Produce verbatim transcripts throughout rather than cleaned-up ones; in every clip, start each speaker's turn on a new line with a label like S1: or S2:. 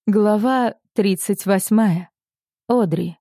S1: Глава тридцать восьмая. Одри.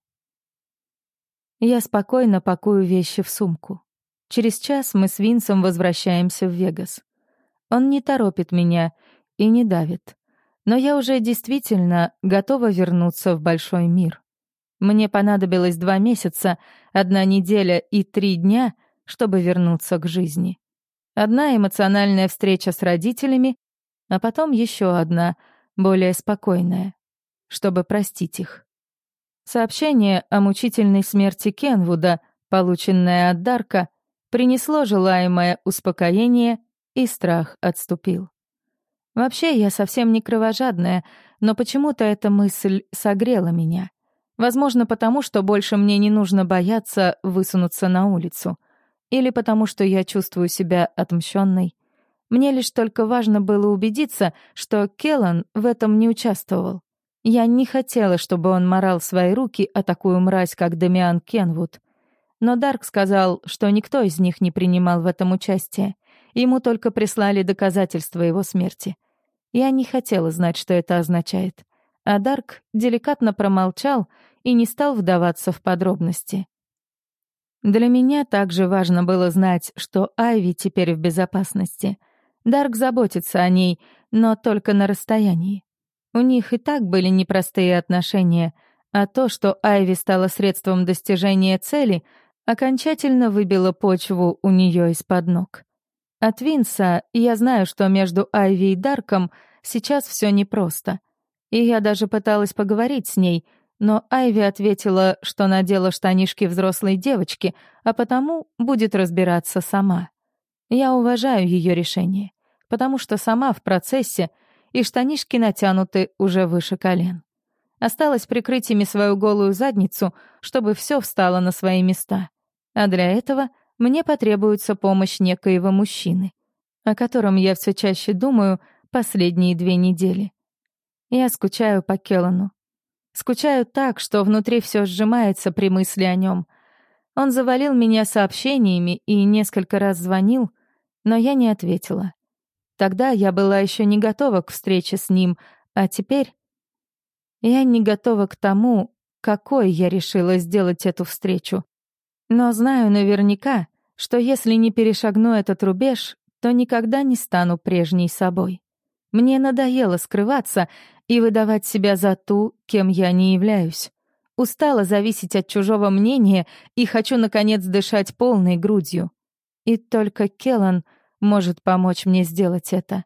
S1: Я спокойно пакую вещи в сумку. Через час мы с Винсом возвращаемся в Вегас. Он не торопит меня и не давит. Но я уже действительно готова вернуться в большой мир. Мне понадобилось два месяца, одна неделя и три дня, чтобы вернуться к жизни. Одна эмоциональная встреча с родителями, а потом еще одна — более спокойная, чтобы простить их. Сообщение о мучительной смерти Кенвуда, полученное от Дарка, принесло желаемое успокоение, и страх отступил. Вообще, я совсем не кровожадная, но почему-то эта мысль согрела меня. Возможно, потому что больше мне не нужно бояться высунуться на улицу. Или потому что я чувствую себя отмщенной. Мне лишь только важно было убедиться, что Келлан в этом не участвовал. Я не хотела, чтобы он морал свои руки о такую мразь, как Дамиан Кенвуд. Но Дарк сказал, что никто из них не принимал в этом участие. Ему только прислали доказательства его смерти. Я не хотела знать, что это означает. А Дарк деликатно промолчал и не стал вдаваться в подробности. Для меня также важно было знать, что Айви теперь в безопасности. Дарк заботится о ней, но только на расстоянии. У них и так были непростые отношения, а то, что Айви стала средством достижения цели, окончательно выбило почву у нее из-под ног. От Винса я знаю, что между Айви и Дарком сейчас все непросто. И я даже пыталась поговорить с ней, но Айви ответила, что надела штанишки взрослой девочки, а потому будет разбираться сама. Я уважаю ее решение, потому что сама в процессе, и штанишки натянуты уже выше колен. Осталось прикрыть ими свою голую задницу, чтобы все встало на свои места. А для этого мне потребуется помощь некоего мужчины, о котором я все чаще думаю последние две недели. Я скучаю по Келлану. Скучаю так, что внутри все сжимается при мысли о нем. Он завалил меня сообщениями и несколько раз звонил, но я не ответила. Тогда я была еще не готова к встрече с ним, а теперь я не готова к тому, какой я решила сделать эту встречу. Но знаю наверняка, что если не перешагну этот рубеж, то никогда не стану прежней собой. Мне надоело скрываться и выдавать себя за ту, кем я не являюсь. Устала зависеть от чужого мнения и хочу, наконец, дышать полной грудью. И только Келлан может помочь мне сделать это.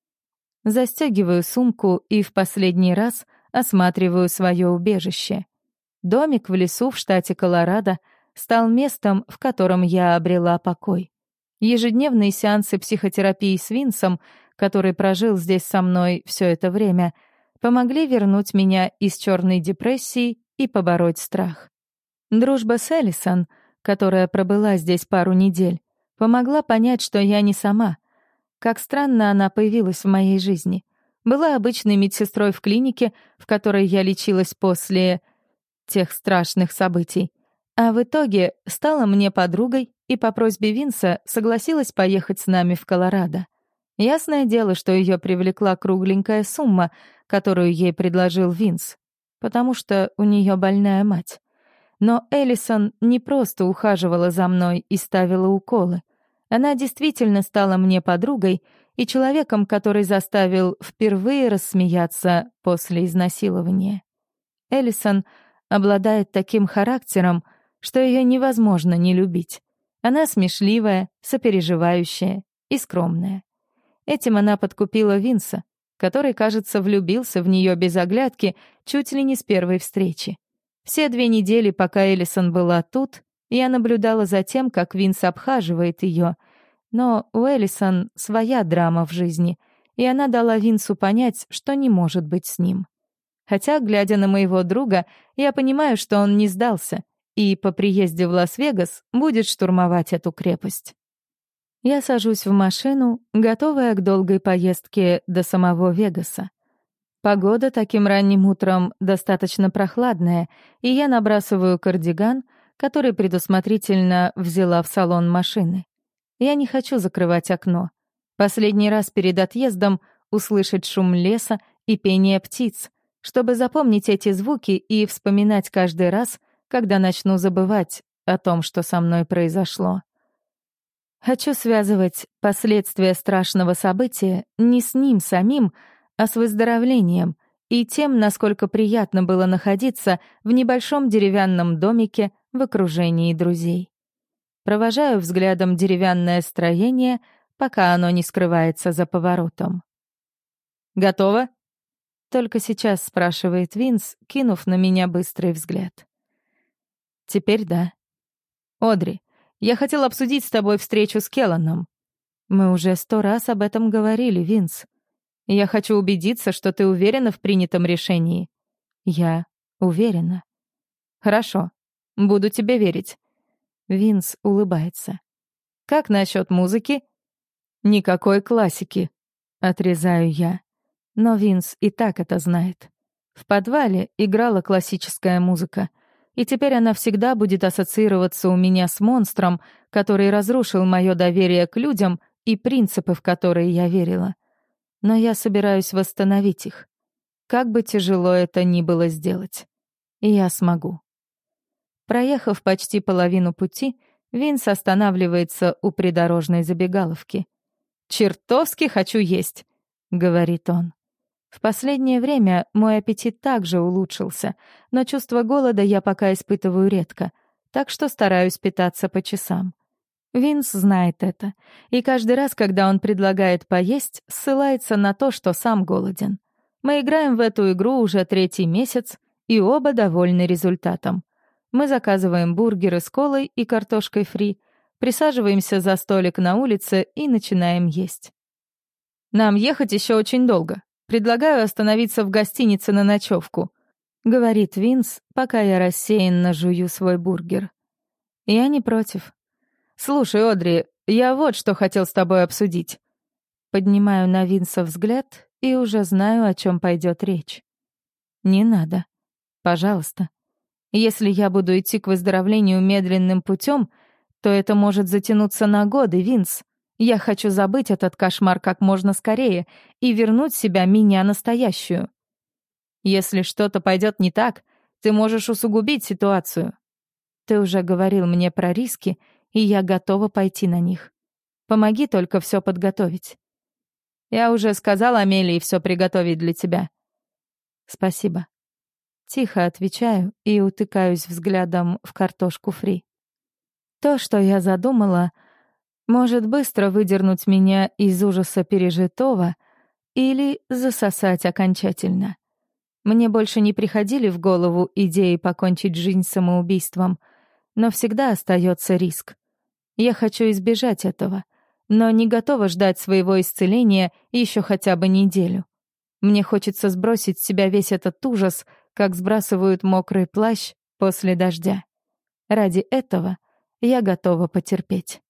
S1: Застегиваю сумку и в последний раз осматриваю свое убежище. Домик в лесу в штате Колорадо стал местом, в котором я обрела покой. Ежедневные сеансы психотерапии с Винсом, который прожил здесь со мной все это время, помогли вернуть меня из черной депрессии и побороть страх. Дружба с Элисон, которая пробыла здесь пару недель, помогла понять, что я не сама. Как странно она появилась в моей жизни. Была обычной медсестрой в клинике, в которой я лечилась после тех страшных событий. А в итоге стала мне подругой и по просьбе Винса согласилась поехать с нами в Колорадо. Ясное дело, что ее привлекла кругленькая сумма, которую ей предложил Винс, потому что у нее больная мать. Но Элисон не просто ухаживала за мной и ставила уколы. Она действительно стала мне подругой и человеком, который заставил впервые рассмеяться после изнасилования. Элисон обладает таким характером, что ее невозможно не любить. Она смешливая, сопереживающая и скромная. Этим она подкупила Винса, который, кажется, влюбился в нее без оглядки чуть ли не с первой встречи. Все две недели, пока Элисон была тут, я наблюдала за тем, как Винс обхаживает ее, но у Элисон своя драма в жизни, и она дала Винсу понять, что не может быть с ним. Хотя, глядя на моего друга, я понимаю, что он не сдался и по приезде в Лас-Вегас будет штурмовать эту крепость. Я сажусь в машину, готовая к долгой поездке до самого Вегаса. Погода таким ранним утром достаточно прохладная, и я набрасываю кардиган, который предусмотрительно взяла в салон машины. Я не хочу закрывать окно. Последний раз перед отъездом услышать шум леса и пение птиц, чтобы запомнить эти звуки и вспоминать каждый раз, когда начну забывать о том, что со мной произошло. Хочу связывать последствия страшного события не с ним самим, а с выздоровлением и тем, насколько приятно было находиться в небольшом деревянном домике в окружении друзей. Провожаю взглядом деревянное строение, пока оно не скрывается за поворотом. «Готово?» — только сейчас спрашивает Винс, кинув на меня быстрый взгляд. «Теперь да. Одри, я хотел обсудить с тобой встречу с Келланом. Мы уже сто раз об этом говорили, Винс. Я хочу убедиться, что ты уверена в принятом решении». «Я уверена». «Хорошо. Буду тебе верить». Винс улыбается. «Как насчет музыки?» «Никакой классики», — отрезаю я. Но Винс и так это знает. В подвале играла классическая музыка, и теперь она всегда будет ассоциироваться у меня с монстром, который разрушил мое доверие к людям и принципы, в которые я верила. Но я собираюсь восстановить их. Как бы тяжело это ни было сделать. Я смогу. Проехав почти половину пути, Винс останавливается у придорожной забегаловки. «Чертовски хочу есть», — говорит он. В последнее время мой аппетит также улучшился, но чувство голода я пока испытываю редко, так что стараюсь питаться по часам. Винс знает это, и каждый раз, когда он предлагает поесть, ссылается на то, что сам голоден. Мы играем в эту игру уже третий месяц, и оба довольны результатом. Мы заказываем бургеры с колой и картошкой фри, присаживаемся за столик на улице и начинаем есть. «Нам ехать еще очень долго. Предлагаю остановиться в гостинице на ночевку», — говорит Винс, пока я рассеянно жую свой бургер. Я не против. «Слушай, Одри, я вот что хотел с тобой обсудить». Поднимаю на Винса взгляд и уже знаю, о чем пойдет речь. «Не надо. Пожалуйста. Если я буду идти к выздоровлению медленным путем, то это может затянуться на годы, Винс. Я хочу забыть этот кошмар как можно скорее и вернуть себя меня настоящую. Если что-то пойдет не так, ты можешь усугубить ситуацию. Ты уже говорил мне про риски, и я готова пойти на них. Помоги только все подготовить». «Я уже сказала Амелии все приготовить для тебя». «Спасибо». Тихо отвечаю и утыкаюсь взглядом в картошку фри. То, что я задумала, может быстро выдернуть меня из ужаса пережитого или засосать окончательно. Мне больше не приходили в голову идеи покончить жизнь самоубийством, но всегда остается риск. Я хочу избежать этого, но не готова ждать своего исцеления еще хотя бы неделю. Мне хочется сбросить с себя весь этот ужас, как сбрасывают мокрый плащ после дождя. Ради этого я готова потерпеть.